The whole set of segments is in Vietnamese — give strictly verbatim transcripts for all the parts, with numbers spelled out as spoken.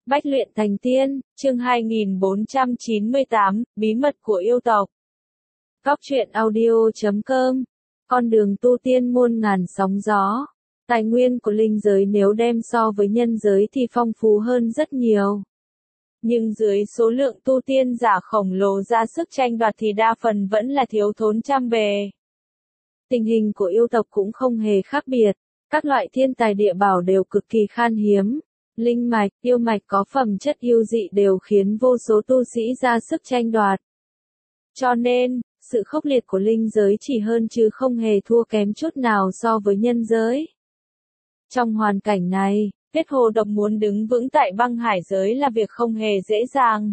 Bách luyện thành tiên, chương hai nghìn bốn trăm chín mươi tám, bí mật của yêu tộc. Góc truyện audio chấm com. Con đường tu tiên muôn ngàn sóng gió. Tài nguyên của linh giới nếu đem so với nhân giới thì phong phú hơn rất nhiều. Nhưng dưới số lượng tu tiên giả khổng lồ ra sức tranh đoạt thì đa phần vẫn là thiếu thốn trăm bề. Tình hình của yêu tộc cũng không hề khác biệt. Các loại thiên tài địa bảo đều cực kỳ khan hiếm. Linh mạch, yêu mạch có phẩm chất yêu dị đều khiến vô số tu sĩ ra sức tranh đoạt. Cho nên, sự khốc liệt của linh giới chỉ hơn chứ không hề thua kém chút nào so với nhân giới. Trong hoàn cảnh này, Tuyết Hồ Độc muốn đứng vững tại băng hải giới là việc không hề dễ dàng.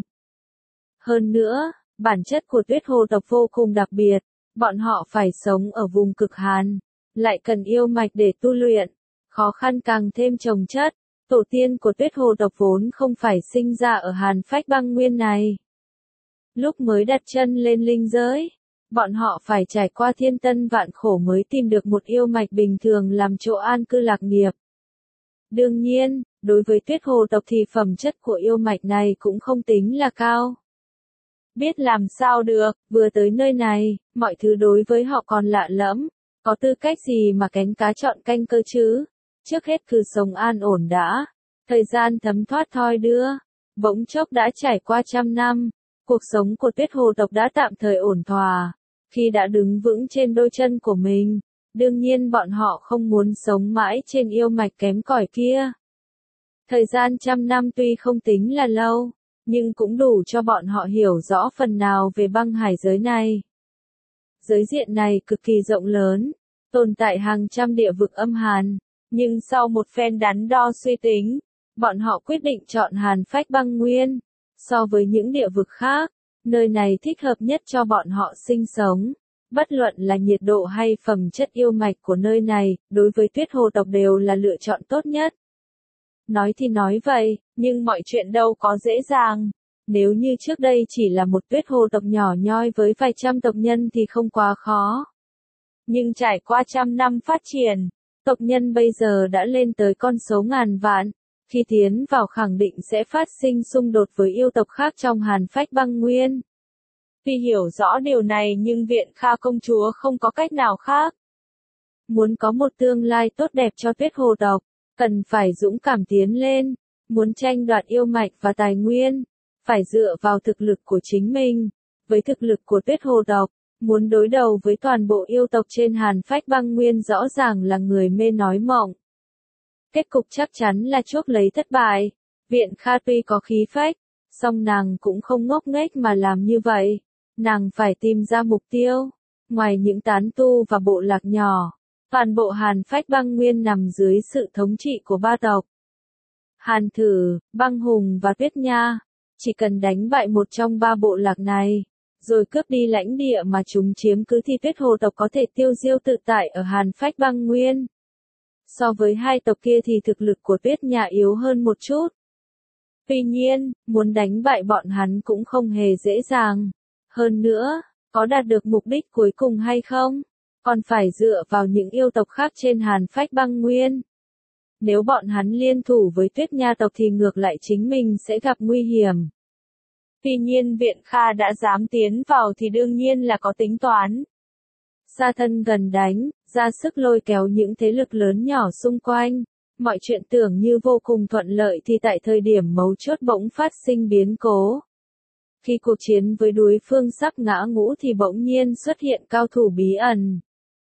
Hơn nữa, bản chất của Tuyết Hồ Độc vô cùng đặc biệt, bọn họ phải sống ở vùng cực hàn, lại cần yêu mạch để tu luyện, khó khăn càng thêm chồng chất. Tổ tiên của Tuyết Hồ Độc vốn không phải sinh ra ở hàn phách băng nguyên này. Lúc mới đặt chân lên linh giới, bọn họ phải trải qua thiên tân vạn khổ mới tìm được một yêu mạch bình thường làm chỗ an cư lạc nghiệp. Đương nhiên, đối với Tuyết Hồ Độc thì phẩm chất của yêu mạch này cũng không tính là cao. Biết làm sao được, vừa tới nơi này, mọi thứ đối với họ còn lạ lẫm, có tư cách gì mà kén cá chọn canh cơ chứ? Trước hết cứ sống an ổn đã. Thời gian thấm thoát thoi đưa. Bỗng chốc đã trải qua trăm năm. Cuộc sống của Tuyết Hồ Độc đã tạm thời ổn thỏa. Khi đã đứng vững trên đôi chân của mình, đương nhiên bọn họ không muốn sống mãi trên yêu mạch kém cỏi kia. Thời gian trăm năm tuy không tính là lâu, nhưng cũng đủ cho bọn họ hiểu rõ phần nào về băng hải giới này. Giới diện này cực kỳ rộng lớn, tồn tại hàng trăm địa vực âm hàn. Nhưng sau một phen đắn đo suy tính, bọn họ quyết định chọn hàn phách băng nguyên. So với những địa vực khác, nơi này thích hợp nhất cho bọn họ sinh sống. Bất luận là nhiệt độ hay phẩm chất yêu mạch của nơi này, đối với Tuyết Hồ Độc đều là lựa chọn tốt nhất. Nói thì nói vậy, nhưng mọi chuyện đâu có dễ dàng. Nếu như trước đây chỉ là một Tuyết Hồ Tộc nhỏ nhoi với vài trăm tộc nhân thì không quá khó. Nhưng trải qua trăm năm phát triển, tộc nhân bây giờ đã lên tới con số ngàn vạn, khi tiến vào khẳng định sẽ phát sinh xung đột với yêu tộc khác trong hàn phách băng nguyên. Vì hiểu rõ điều này nhưng Viện Kha công chúa không có cách nào khác. Muốn có một tương lai tốt đẹp cho Tuyết Hồ Độc, cần phải dũng cảm tiến lên, muốn tranh đoạt yêu mạch và tài nguyên, phải dựa vào thực lực của chính mình. Với thực lực của Tuyết Hồ Độc, muốn đối đầu với toàn bộ yêu tộc trên hàn phách băng nguyên rõ ràng là người mê nói mộng. Kết cục chắc chắn là chuốc lấy thất bại. Viện Kha tuy có khí phách, song nàng cũng không ngốc nghếch mà làm như vậy. Nàng phải tìm ra mục tiêu. Ngoài những tán tu và bộ lạc nhỏ, toàn bộ hàn phách băng nguyên nằm dưới sự thống trị của ba tộc. Hàn Thử, Băng Hùng và Tuyết Nha. Chỉ cần đánh bại một trong ba bộ lạc này, rồi cướp đi lãnh địa mà chúng chiếm cứ thì Tuyết Hồ Tộc có thể tiêu diêu tự tại ở hàn phách băng nguyên. So với hai tộc kia thì thực lực của Tuyết Nha yếu hơn một chút. Tuy nhiên, muốn đánh bại bọn hắn cũng không hề dễ dàng. Hơn nữa, có đạt được mục đích cuối cùng hay không, còn phải dựa vào những yêu tộc khác trên hàn phách băng nguyên. Nếu bọn hắn liên thủ với Tuyết Nha tộc thì ngược lại chính mình sẽ gặp nguy hiểm. Tuy nhiên Viện Kha đã dám tiến vào thì đương nhiên là có tính toán. Xa thân gần đánh, ra sức lôi kéo những thế lực lớn nhỏ xung quanh. Mọi chuyện tưởng như vô cùng thuận lợi thì tại thời điểm mấu chốt bỗng phát sinh biến cố. Khi cuộc chiến với đối phương sắp ngã ngũ thì bỗng nhiên xuất hiện cao thủ bí ẩn.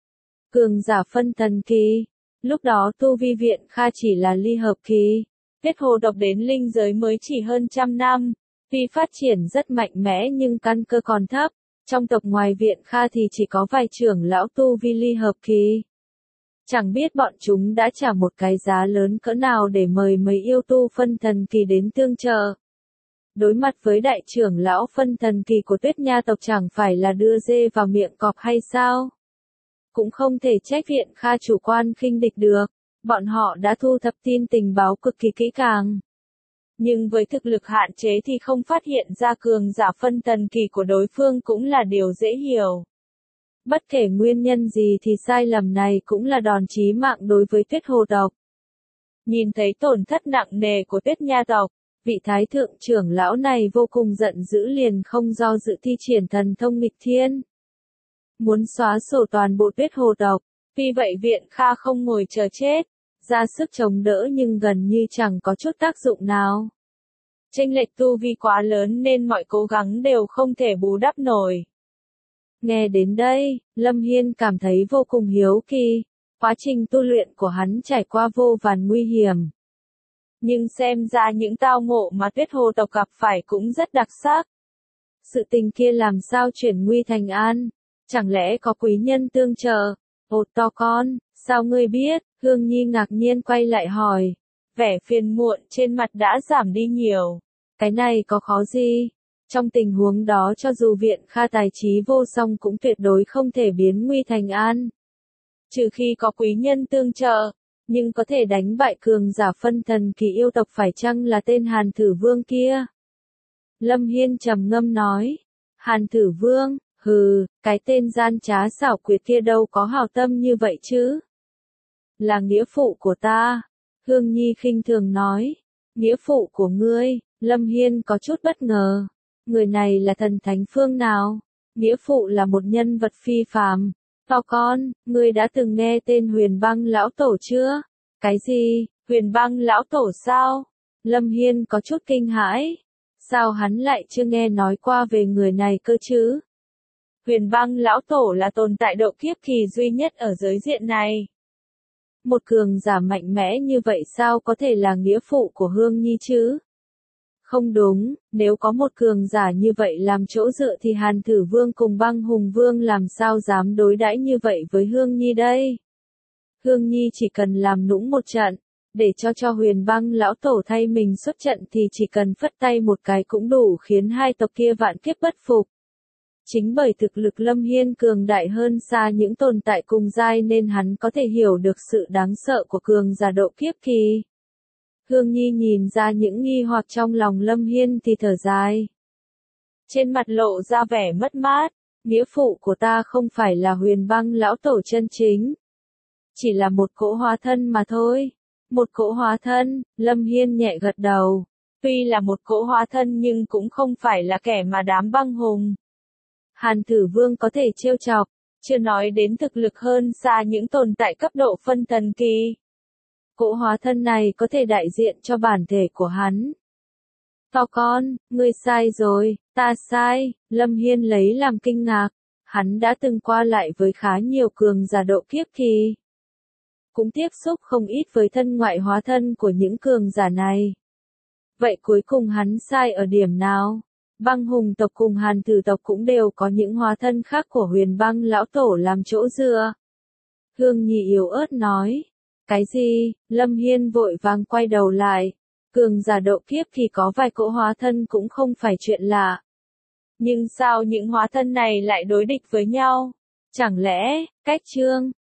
Cường giả phân thần kỳ. Lúc đó tu vi Viện Kha chỉ là ly hợp kỳ. Tuyết Hồ Độc đến linh giới mới chỉ hơn trăm năm. Tuy phát triển rất mạnh mẽ nhưng căn cơ còn thấp, trong tộc ngoài Viện Kha thì chỉ có vài trưởng lão tu vi ly hợp kỳ. Chẳng biết bọn chúng đã trả một cái giá lớn cỡ nào để mời mấy yêu tu phân thần kỳ đến tương trợ. Đối mặt với đại trưởng lão phân thần kỳ của Tuyết Nha tộc chẳng phải là đưa dê vào miệng cọp hay sao? Cũng không thể trách Viện Kha chủ quan khinh địch được, bọn họ đã thu thập tin tình báo cực kỳ kỹ càng. Nhưng với thực lực hạn chế thì không phát hiện ra cường giả phân thần kỳ của đối phương cũng là điều dễ hiểu. Bất kể nguyên nhân gì thì sai lầm này cũng là đòn chí mạng đối với Tuyết Hồ Độc. Nhìn thấy tổn thất nặng nề của Tuyết Nha tộc, Vị thái thượng trưởng lão này vô cùng giận dữ liền không do dự thi triển thần thông nghịch thiên. Muốn xóa sổ toàn bộ tuyết hồ tộc, vì vậy Viện Kha không ngồi chờ chết, ra sức chống đỡ nhưng gần như chẳng có chút tác dụng nào. Chênh lệch tu vi quá lớn nên mọi cố gắng đều không thể bù đắp nổi. Nghe đến đây, Lâm Hiên cảm thấy vô cùng hiếu kỳ, quá trình tu luyện của hắn trải qua vô vàn nguy hiểm. Nhưng xem ra những tao ngộ mà tuyết hồ tộc gặp phải cũng rất đặc sắc. Sự tình kia làm sao chuyển nguy thành an, chẳng lẽ có quý nhân tương trợ? Ồ to con, sao ngươi biết? Hương Nhi ngạc nhiên quay lại hỏi. Vẻ phiền muộn trên mặt đã giảm đi nhiều. Cái này có khó gì? Trong tình huống đó cho dù Viện Kha tài trí vô song cũng tuyệt đối không thể biến nguy thành an. Trừ khi có quý nhân tương trợ, nhưng có thể đánh bại cường giả phân thần kỳ yêu tộc phải chăng là tên Hàn Thử Vương kia? Lâm Hiên trầm ngâm nói. Hàn Thử Vương, hừ, cái tên gian trá xảo quyệt kia đâu có hảo tâm như vậy chứ? Là nghĩa phụ của ta. Hương Nhi khinh thường nói. Nghĩa phụ của ngươi? Lâm Hiên có chút bất ngờ. Người này là thần thánh phương nào? Nghĩa phụ là một nhân vật phi phàm. To con, ngươi đã từng nghe tên Huyền Băng lão tổ chưa? Cái gì? Huyền Băng lão tổ sao? Lâm Hiên có chút kinh hãi. Sao hắn lại chưa nghe nói qua về người này cơ chứ? Huyền Băng lão tổ là tồn tại độ kiếp kỳ duy nhất ở giới diện này. Một cường giả mạnh mẽ như vậy sao có thể là nghĩa phụ của Hương Nhi chứ? Không đúng, nếu có một cường giả như vậy làm chỗ dựa thì Hàn Thử Vương cùng Băng Hùng Vương làm sao dám đối đãi như vậy với Hương Nhi đây? Hương Nhi chỉ cần làm nũng một trận, để cho cho Huyền Băng lão tổ thay mình xuất trận thì chỉ cần phất tay một cái cũng đủ khiến hai tộc kia vạn kiếp bất phục. Chính bởi thực lực Lâm Hiên cường đại hơn xa những tồn tại cùng giai nên hắn có thể hiểu được sự đáng sợ của cường giả độ kiếp kỳ. Hương Nhi nhìn ra những nghi hoặc trong lòng Lâm Hiên thì thở dài. Trên mặt lộ ra vẻ mất mát, nghĩa phụ của ta không phải là Huyền Băng lão tổ chân chính. Chỉ là một cỗ hóa thân mà thôi. Một cỗ hóa thân, Lâm Hiên nhẹ gật đầu. Tuy là một cỗ hóa thân nhưng cũng không phải là kẻ mà đám băng hùng Hàn Thử Vương có thể trêu chọc, chưa nói đến thực lực hơn xa những tồn tại cấp độ phân thần kỳ. Cỗ hóa thân này có thể đại diện cho bản thể của hắn. To con, ngươi sai rồi, ta sai, Lâm Hiên lấy làm kinh ngạc. Hắn đã từng qua lại với khá nhiều cường giả độ kiếp kỳ. Cũng tiếp xúc không ít với thân ngoại hóa thân của những cường giả này. Vậy cuối cùng hắn sai ở điểm nào? Băng Hùng tộc cùng Hàn Thử tộc cũng đều có những hóa thân khác của Huyền Băng lão tổ làm chỗ dựa. Hương Nhi yếu ớt nói. Cái gì? Lâm Hiên vội vàng quay đầu lại. Cường giả độ kiếp thì có vài cỗ hóa thân cũng không phải chuyện lạ. Nhưng sao những hóa thân này lại đối địch với nhau? Chẳng lẽ, cách chương